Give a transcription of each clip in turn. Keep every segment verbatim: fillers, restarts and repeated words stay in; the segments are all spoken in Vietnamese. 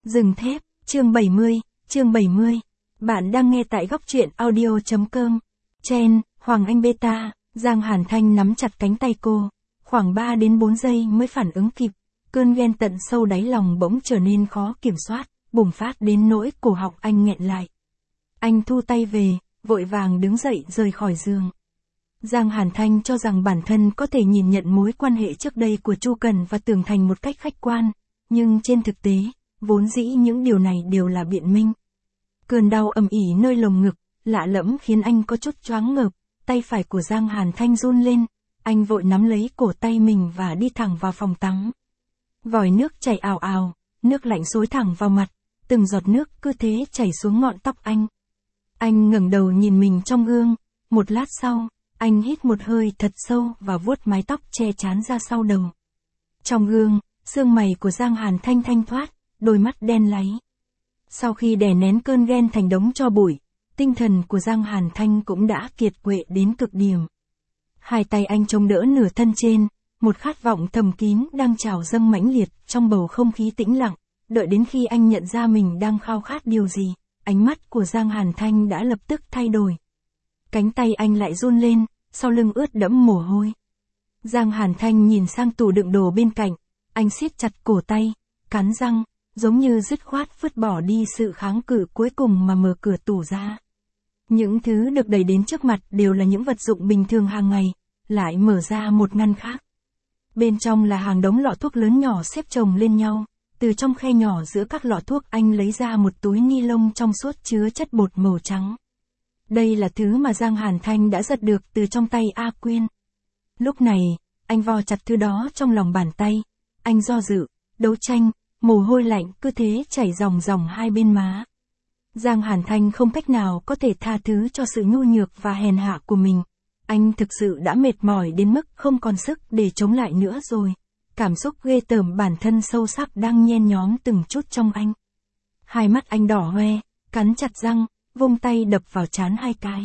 Rừng thép, chương bảy mươi, chương bảy mươi. Bạn đang nghe tại góc truyện audio.com. Chen, Hoàng Anh Beta, Giang Hàn Thanh nắm chặt cánh tay cô. Khoảng ba đến bốn giây mới phản ứng kịp. Cơn ghen tận sâu đáy lòng bỗng trở nên khó kiểm soát, bùng phát đến nỗi cổ họng anh nghẹn lại. Anh thu tay về, vội vàng đứng dậy rời khỏi giường. Giang Hàn Thanh cho rằng bản thân có thể nhìn nhận mối quan hệ trước đây của Chu Cần và Tường Thành một cách khách quan, nhưng trên thực tế, vốn dĩ những điều này đều là biện minh. Cơn đau ầm ỉ nơi lồng ngực, lạ lẫm khiến anh có chút choáng ngợp, tay phải của Giang Hàn Thanh run lên, anh vội nắm lấy cổ tay mình và đi thẳng vào phòng tắm. Vòi nước chảy ào ào, nước lạnh xối thẳng vào mặt, từng giọt nước cứ thế chảy xuống ngọn tóc anh. Anh ngẩng đầu nhìn mình trong gương, một lát sau, anh hít một hơi thật sâu và vuốt mái tóc che chán ra sau đầu. Trong gương, xương mày của Giang Hàn Thanh thanh thoát, đôi mắt đen láy. Sau khi đè nén cơn ghen thành đống tro bụi, tinh thần của Giang Hàn Thanh cũng đã kiệt quệ đến cực điểm. Hai tay anh chống đỡ nửa thân trên, một khát vọng thầm kín đang trào dâng mãnh liệt trong bầu không khí tĩnh lặng, đợi đến khi anh nhận ra mình đang khao khát điều gì, ánh mắt của Giang Hàn Thanh đã lập tức thay đổi. Cánh tay anh lại run lên, sau lưng ướt đẫm mồ hôi. Giang Hàn Thanh nhìn sang tủ đựng đồ bên cạnh, anh siết chặt cổ tay, cắn răng, giống như dứt khoát vứt bỏ đi sự kháng cự cuối cùng mà mở cửa tủ ra. Những thứ được đẩy đến trước mặt đều là những vật dụng bình thường hàng ngày, lại mở ra một ngăn khác. Bên trong là hàng đống lọ thuốc lớn nhỏ xếp chồng lên nhau, từ trong khe nhỏ giữa các lọ thuốc anh lấy ra một túi ni lông trong suốt chứa chất bột màu trắng. Đây là thứ mà Giang Hàn Thanh đã giật được từ trong tay A Quyên. Lúc này, anh vo chặt thứ đó trong lòng bàn tay, anh do dự, đấu tranh, mồ hôi lạnh cứ thế chảy ròng ròng hai bên má. Giang Hàn Thanh không cách nào có thể tha thứ cho sự nhu nhược và hèn hạ của mình. Anh thực sự đã mệt mỏi đến mức không còn sức để chống lại nữa rồi. Cảm xúc ghê tởm bản thân sâu sắc đang nhen nhóm từng chút trong anh. Hai mắt anh đỏ hoe, cắn chặt răng, vung tay đập vào trán hai cái.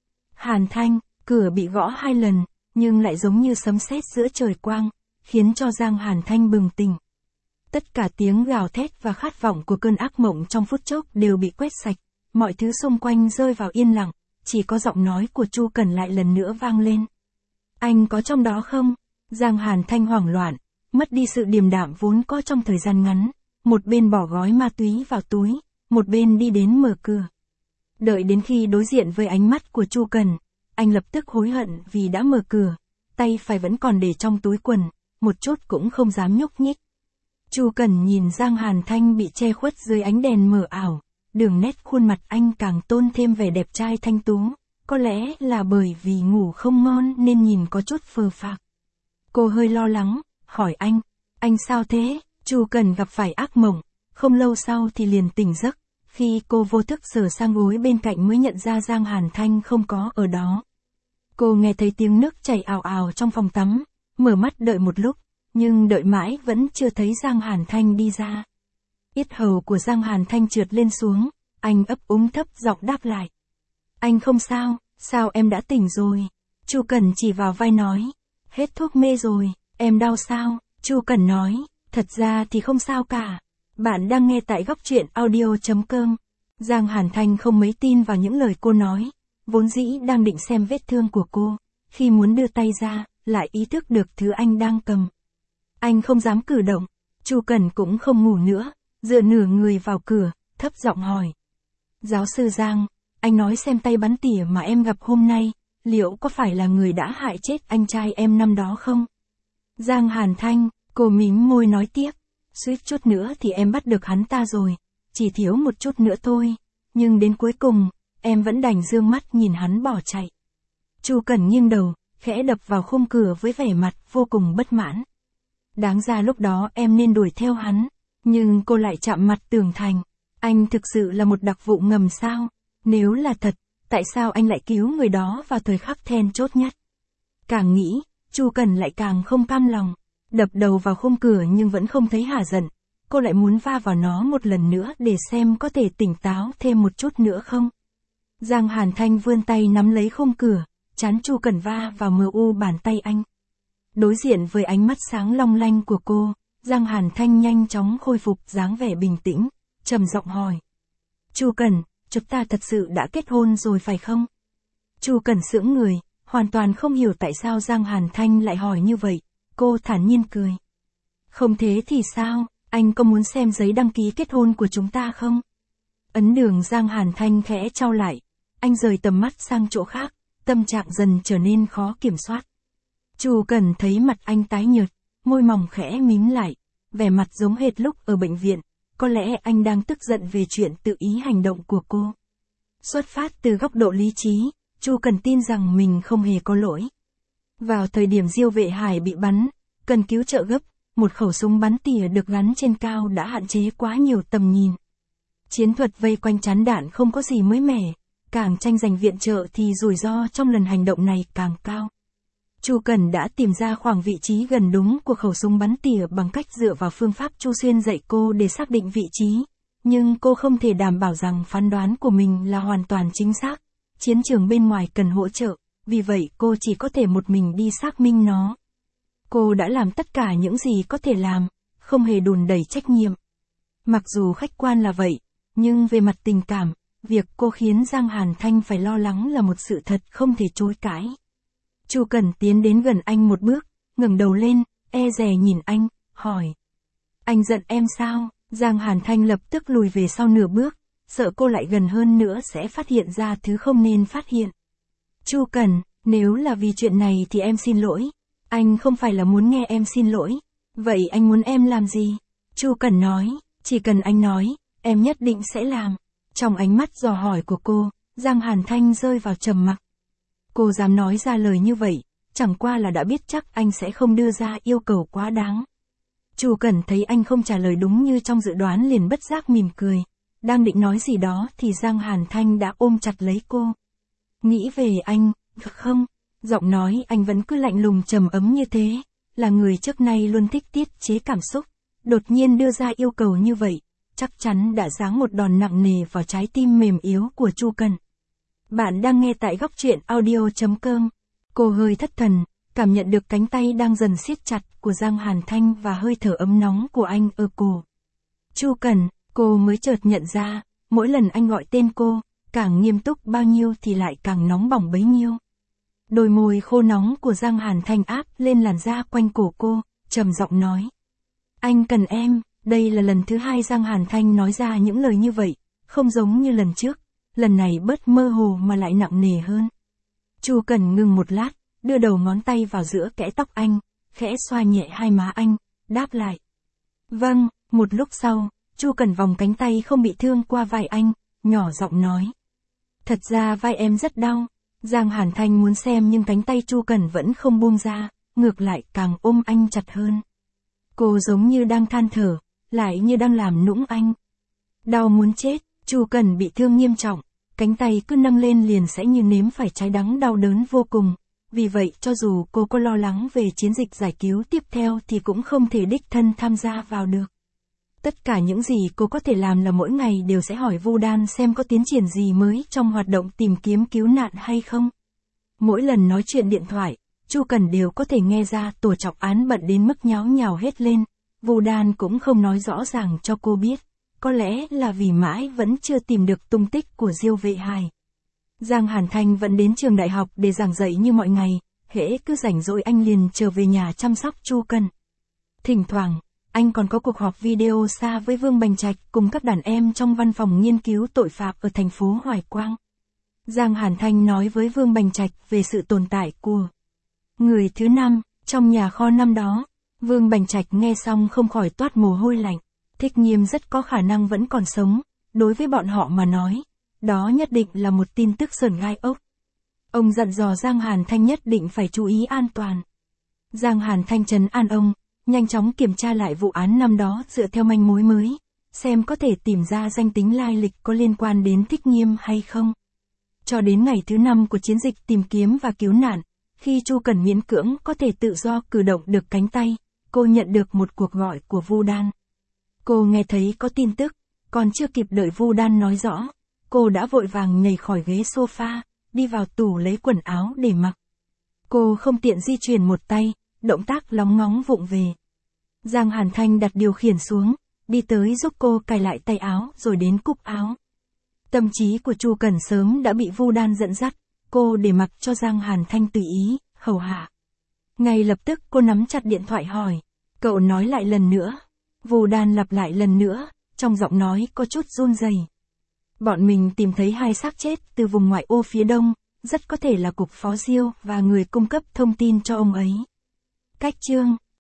Hàn Thanh, cửa bị gõ hai lần, nhưng lại giống như sấm sét giữa trời quang, khiến cho Giang Hàn Thanh bừng tỉnh. Tất cả tiếng gào thét và khát vọng của cơn ác mộng trong phút chốc đều bị quét sạch, mọi thứ xung quanh rơi vào yên lặng, chỉ có giọng nói của Chu Cần lại lần nữa vang lên. Anh có trong đó không? Giang Hàn Thanh hoảng loạn, mất đi sự điềm đạm vốn có trong thời gian ngắn, một bên bỏ gói ma túy vào túi, một bên đi đến mở cửa. Đợi đến khi đối diện với ánh mắt của Chu Cần, anh lập tức hối hận vì đã mở cửa, tay phải vẫn còn để trong túi quần, một chút cũng không dám nhúc nhích. Chu Cần nhìn Giang Hàn Thanh bị che khuất dưới ánh đèn mờ ảo, đường nét khuôn mặt anh càng tôn thêm vẻ đẹp trai thanh tú, có lẽ là bởi vì ngủ không ngon nên nhìn có chút phờ phạc. Cô hơi lo lắng, hỏi anh, anh sao thế? Chu Cần gặp phải ác mộng, không lâu sau thì liền tỉnh giấc, khi cô vô thức sờ sang gối bên cạnh mới nhận ra Giang Hàn Thanh không có ở đó. Cô nghe thấy tiếng nước chảy ào ào trong phòng tắm, mở mắt đợi một lúc, nhưng đợi mãi vẫn chưa thấy Giang Hàn Thanh đi ra. Yết hầu của Giang Hàn Thanh trượt lên xuống, anh ấp úng thấp giọng đáp lại. Anh không sao, sao em đã tỉnh rồi? Chu Cần chỉ vào vai nói, hết thuốc mê rồi, em đau sao? Chu Cần nói, thật ra thì không sao cả. Bạn đang nghe tại góc truyện audio.com. Giang Hàn Thanh không mấy tin vào những lời cô nói, vốn dĩ đang định xem vết thương của cô, khi muốn đưa tay ra, lại ý thức được thứ anh đang cầm. Anh không dám cử động, Chu Cần cũng không ngủ nữa, dựa nửa người vào cửa, thấp giọng hỏi. Giáo sư Giang, anh nói xem tay bắn tỉa mà em gặp hôm nay, liệu có phải là người đã hại chết anh trai em năm đó không? Giang Hàn Thanh, cô mím môi nói tiếp, suýt chút nữa thì em bắt được hắn ta rồi, chỉ thiếu một chút nữa thôi, nhưng đến cuối cùng, em vẫn đành dương mắt nhìn hắn bỏ chạy. Chu Cần nghiêng đầu, khẽ đập vào khung cửa với vẻ mặt vô cùng bất mãn. Đáng ra lúc đó em nên đuổi theo hắn, nhưng cô lại chạm mặt Tường Thành. Anh thực sự là một đặc vụ ngầm sao? Nếu là thật, tại sao anh lại cứu người đó vào thời khắc then chốt nhất? Càng nghĩ, Chu Cần lại càng không cam lòng. Đập đầu vào khung cửa nhưng vẫn không thấy hả giận. Cô lại muốn va vào nó một lần nữa để xem có thể tỉnh táo thêm một chút nữa không? Giang Hàn Thanh vươn tay nắm lấy khung cửa, chán Chu Cần va vào mờ u bàn tay anh. Đối diện với ánh mắt sáng long lanh của cô, Giang Hàn Thanh nhanh chóng khôi phục dáng vẻ bình tĩnh. trầm giọng hỏi. Chu Cẩn, chúng ta thật sự đã kết hôn rồi phải không? Chu Cẩn sững người, hoàn toàn không hiểu tại sao Giang Hàn Thanh lại hỏi như vậy. Cô thản nhiên cười. Không thế thì sao, anh có muốn xem giấy đăng ký kết hôn của chúng ta không? Ấn đường Giang Hàn Thanh khẽ trao lại. Anh rời tầm mắt sang chỗ khác, tâm trạng dần trở nên khó kiểm soát. Chu Cẩn thấy mặt anh tái nhợt, môi mỏng khẽ mím lại, vẻ mặt giống hệt lúc ở bệnh viện. Có lẽ anh đang tức giận về chuyện tự ý hành động của cô. Xuất phát từ góc độ lý trí, Chu Cẩn tin rằng mình không hề có lỗi. Vào thời điểm Diêu Vệ Hải bị bắn, cần cứu trợ gấp, một khẩu súng bắn tỉa được gắn trên cao đã hạn chế quá nhiều tầm nhìn. Chiến thuật vây quanh chắn đạn không có gì mới mẻ, càng tranh giành viện trợ thì rủi ro trong lần hành động này càng cao. Chu Cẩn đã tìm ra khoảng vị trí gần đúng của khẩu súng bắn tỉa bằng cách dựa vào phương pháp Chu Xuyên dạy cô để xác định vị trí, nhưng cô không thể đảm bảo rằng phán đoán của mình là hoàn toàn chính xác. Chiến trường bên ngoài cần hỗ trợ, vì vậy cô chỉ có thể một mình đi xác minh nó. Cô đã làm tất cả những gì có thể làm, không hề đùn đẩy trách nhiệm. Mặc dù khách quan là vậy, nhưng về mặt tình cảm, việc cô khiến Giang Hàn Thanh phải lo lắng là một sự thật không thể chối cãi. Chu Cẩn tiến đến gần anh một bước, ngẩng đầu lên, e dè nhìn anh, hỏi. Anh giận em sao? Giang Hàn Thanh lập tức lùi về sau nửa bước, sợ cô lại gần hơn nữa sẽ phát hiện ra thứ không nên phát hiện. Chu Cẩn, nếu là vì chuyện này thì em xin lỗi. Anh không phải là muốn nghe em xin lỗi. Vậy anh muốn em làm gì? Chu Cẩn nói, chỉ cần anh nói, em nhất định sẽ làm. Trong ánh mắt dò hỏi của cô, Giang Hàn Thanh rơi vào trầm mặc. Cô dám nói ra lời như vậy, chẳng qua là đã biết chắc anh sẽ không đưa ra yêu cầu quá đáng. Chu Cẩn thấy anh không trả lời đúng như trong dự đoán liền bất giác mỉm cười. Đang định nói gì đó thì Giang Hàn Thanh đã ôm chặt lấy cô. Nghĩ về anh, không? Giọng nói anh vẫn cứ lạnh lùng trầm ấm như thế, là người trước nay luôn thích tiết chế cảm xúc. Đột nhiên đưa ra yêu cầu như vậy, chắc chắn đã giáng một đòn nặng nề vào trái tim mềm yếu của Chu Cẩn. Bạn đang nghe tại góc truyện audio chấm com. Cô hơi thất thần, cảm nhận được cánh tay đang dần siết chặt của Giang Hàn Thanh và hơi thở ấm nóng của anh ở cổ. Chu Cẩn, cô mới chợt nhận ra, mỗi lần anh gọi tên cô, càng nghiêm túc bao nhiêu thì lại càng nóng bỏng bấy nhiêu. Đôi môi khô nóng của Giang Hàn Thanh áp lên làn da quanh cổ cô, trầm giọng nói. Anh cần em. Đây là lần thứ hai Giang Hàn Thanh nói ra những lời như vậy, không giống như lần trước, lần này bớt mơ hồ mà lại nặng nề hơn. Chu Cẩn ngừng một lát, đưa đầu ngón tay vào giữa kẽ tóc anh, khẽ xoa nhẹ hai má anh, đáp lại. Vâng, một lúc sau, Chu Cẩn vòng cánh tay không bị thương qua vai anh, nhỏ giọng nói. Thật ra vai em rất đau. Giang Hàn Thanh muốn xem nhưng cánh tay Chu Cẩn vẫn không buông ra, ngược lại càng ôm anh chặt hơn. Cô giống như đang than thở, lại như đang làm nũng anh. Đau muốn chết, Chu Cẩn bị thương nghiêm trọng, cánh tay cứ nâng lên liền sẽ như nếm phải trái đắng đau đớn vô cùng. Vì vậy cho dù cô có lo lắng về chiến dịch giải cứu tiếp theo thì cũng không thể đích thân tham gia vào được. Tất cả những gì cô có thể làm là mỗi ngày đều sẽ hỏi Vu Đan xem có tiến triển gì mới trong hoạt động tìm kiếm cứu nạn hay không. Mỗi lần nói chuyện điện thoại, Chu Cẩn đều có thể nghe ra Tổ Trọng Án bận đến mức nháo nhào hết lên. Vu Đan cũng không nói rõ ràng cho cô biết, có lẽ là vì mãi vẫn chưa tìm được tung tích của Diêu Vệ Hải. Giang Hàn Thanh vẫn đến trường đại học để giảng dạy như mọi ngày, hễ cứ rảnh rỗi anh liền trở về nhà chăm sóc Chu Cẩn. Thỉnh thoảng, anh còn có cuộc họp video xa với Vương Bành Trạch cùng các đàn em trong văn phòng nghiên cứu tội phạm ở thành phố Hoài Quang. Giang Hàn Thanh nói với Vương Bành Trạch về sự tồn tại của người thứ năm trong nhà kho năm đó. Vương Bành Trạch nghe xong không khỏi toát mồ hôi lạnh. Thích Nghiêm rất có khả năng vẫn còn sống, đối với bọn họ mà nói, đó nhất định là một tin tức sởn gai ốc. Ông dặn dò Giang Hàn Thanh nhất định phải chú ý an toàn. Giang Hàn Thanh trấn an ông, nhanh chóng kiểm tra lại vụ án năm đó dựa theo manh mối mới, xem có thể tìm ra danh tính lai lịch có liên quan đến Thích Nghiêm hay không. Cho đến ngày thứ năm của chiến dịch tìm kiếm và cứu nạn, khi Chu Cẩn miễn cưỡng có thể tự do cử động được cánh tay, cô nhận được một cuộc gọi của Vu Đan. Cô nghe thấy có tin tức, còn chưa kịp đợi Vu Đan nói rõ, cô đã vội vàng nhảy khỏi ghế sofa, đi vào tủ lấy quần áo để mặc. Cô không tiện di chuyển một tay, động tác lóng ngóng vụng về. Giang Hàn Thanh đặt điều khiển xuống, đi tới giúp cô cài lại tay áo rồi đến cúc áo. Tâm trí của Chu Cẩn sớm đã bị Vu Đan dẫn dắt, cô để mặc cho Giang Hàn Thanh tùy ý, hầu hạ. Ngay lập tức cô nắm chặt điện thoại hỏi, cậu nói lại lần nữa. Vu Đan lặp lại lần nữa, trong giọng nói có chút run rẩy. Bọn mình tìm thấy hai xác chết từ vùng ngoại ô phía đông, rất có thể là cục phó Diêu và người cung cấp thông tin cho ông ấy. Cách chương